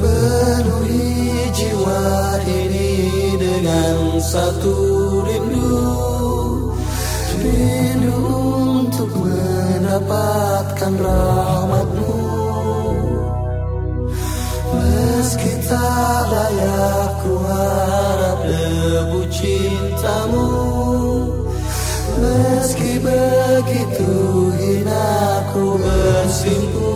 Penuhi jiwa ini dengan satu rindu, rindu untuk mendapatkan rahmat-Mu. Meski tak layak ku harap debu cinta-Mu, meski begitu hina ku bersimpuh.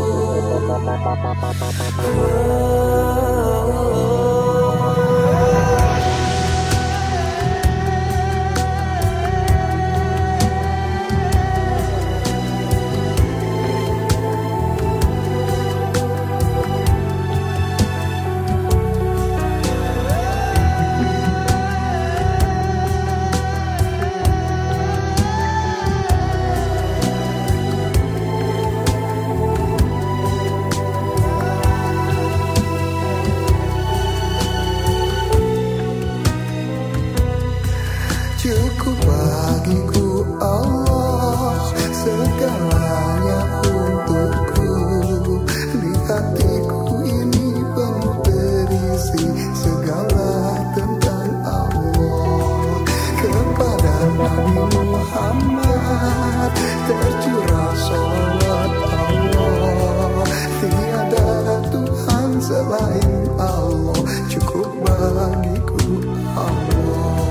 Cukup bagiku Allah, segalanya untukku. Di hatiku ini penuh berisi segala tentang Allah. Kepada Nabi Muhammad tercurah salawat Allah. Tiada Tuhan selain Allah, cukup bagiku Allah.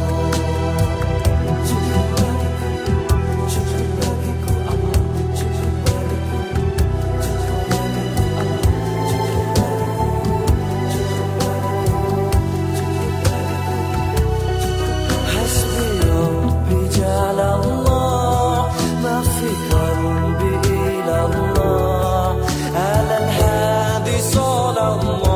على الهادي صلى الله